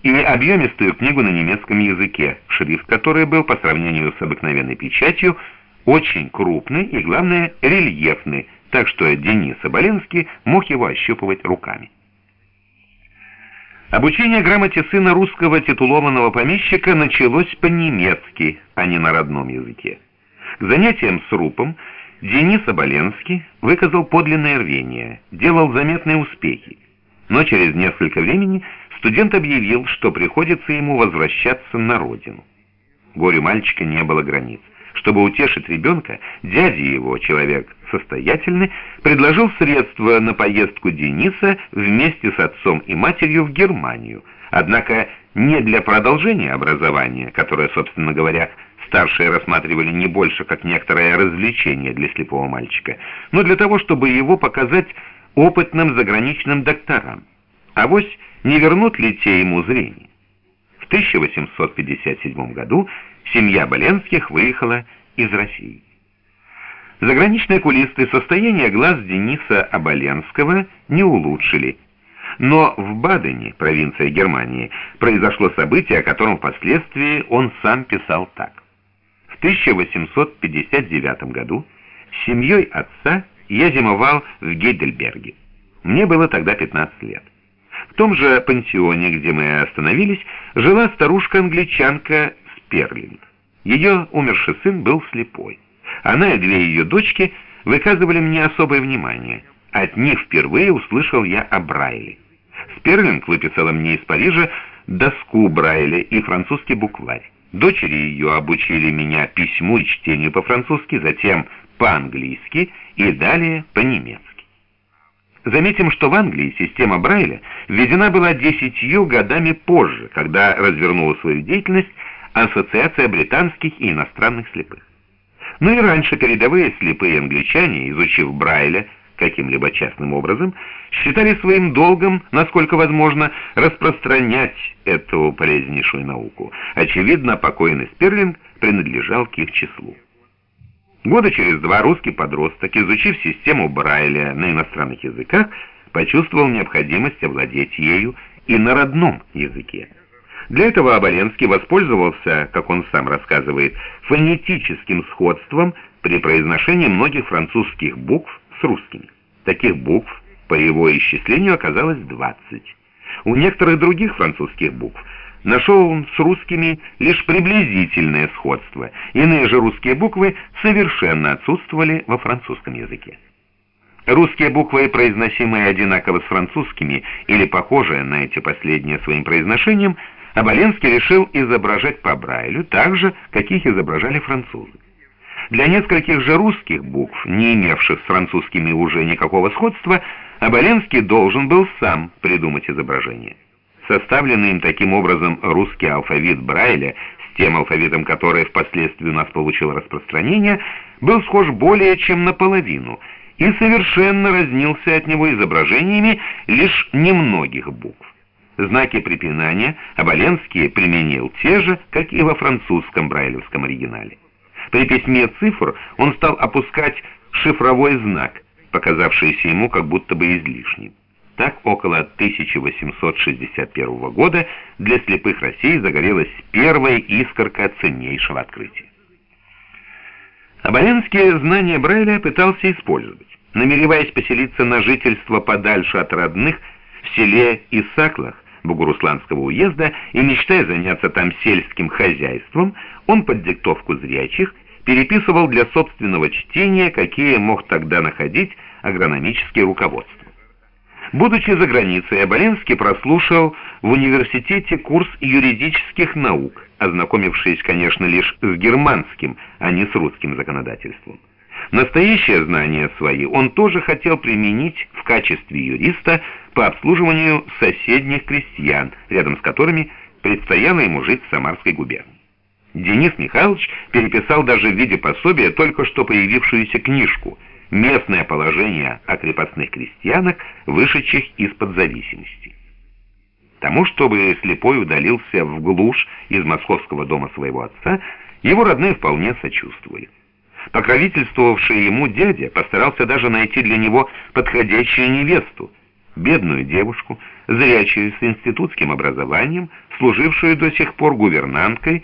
и объемистую книгу на немецком языке, шрифт которой был по сравнению с обыкновенной печатью очень крупный и, главное, рельефный, так что Денис Оболенский мог его ощупывать руками. Обучение грамоте сына русского титулованного помещика началось по-немецки, а не на родном языке. К занятиям с рупом Денис Оболенский выказал подлинное рвение, делал заметные успехи, но через несколько времени студент объявил, что приходится ему возвращаться на родину. Горю мальчика не было границ. Чтобы утешить ребенка, дядя его, человек состоятельный, предложил средства на поездку Дениса вместе с отцом и матерью в Германию, однако не для продолжения образования, которое, собственно говоря, старшие рассматривали не больше как некоторое развлечение для слепого мальчика, но для того, чтобы его показать опытным заграничным докторам. Авось не вернут ли те ему зрение? В 1857 году семья Оболенских выехала из России. Заграничные окулисты состояние глаз Дениса Оболенского не улучшили, но в Бадене, провинция Германии, произошло событие, о котором впоследствии он сам писал так. В 1859 году с семьей отца я зимовал в Гейдельберге. Мне было тогда 15 лет. В том же пансионе, где мы остановились, жила старушка-англичанка Сперлинг. Ее умерший сын был слепой. Она и две ее дочки выказывали мне особое внимание. От них впервые услышал я о Брайле. Сперлинг выписала мне из Парижа доску Брайля и французский букварь. Дочери ее обучили меня письму и чтению по-французски, затем по-английски и далее по-немецки. Заметим, что в Англии система Брайля введена была 10 годами позже, когда развернула свою деятельность Ассоциация британских и иностранных слепых. Но и раньше передовые слепые англичане, изучив Брайля каким-либо частным образом, считали своим долгом, насколько возможно, распространять эту полезнейшую науку. Очевидно, покойный Сперлинг принадлежал к их числу. Года через 2 русский подросток, изучив систему Брайля на иностранных языках, почувствовал необходимость овладеть ею и на родном языке. Для этого Оболенский воспользовался, как он сам рассказывает, фонетическим сходством при произношении многих французских букв с русскими. Таких букв, по его исчислению, оказалось 20. У некоторых других французских букв нашел он с русскими лишь приблизительное сходство, иные же русские буквы совершенно отсутствовали во французском языке. Русские буквы, произносимые одинаково с французскими или похожие на эти последние своим произношением, Оболенский решил изображать по Брайлю так же, как их изображали французы. Для нескольких же русских букв, не имевших с французскими уже никакого сходства, Оболенский должен был сам придумать изображение. Составленный им таким образом русский алфавит Брайля с тем алфавитом, который впоследствии у нас получил распространение, был схож более чем наполовину и совершенно разнился от него изображениями лишь немногих букв. Знаки препинания Оболенский применил те же, как и во французском брайлевском оригинале. При письме цифр он стал опускать шифровой знак, показавшийся ему как будто бы излишним. Так, около 1861 года для слепых России загорелась первая искорка ценнейшего открытия. Оболенский знания Брайля пытался использовать, намереваясь поселиться на жительство подальше от родных в селе Исаклах Бугурусланского уезда и мечтая заняться там сельским хозяйством, он под диктовку зрячих переписывал для собственного чтения, какие мог тогда находить агрономические руководства. Будучи за границей, Оболенский прослушал в университете курс юридических наук, ознакомившись, конечно, лишь с германским, а не с русским законодательством. Настоящие знания свои он тоже хотел применить в качестве юриста по обслуживанию соседних крестьян, рядом с которыми предстояло ему жить в Самарской губернии. Денис Михайлович переписал даже в виде пособия только что появившуюся книжку «Местное положение о крепостных крестьянах, вышедших из-под зависимости». Тому, чтобы слепой удалился в глушь из московского дома своего отца, его родные вполне сочувствовали. Покровительствовавший ему дядя постарался даже найти для него подходящую невесту, бедную девушку, зрячую с институтским образованием, служившую до сих пор гувернанткой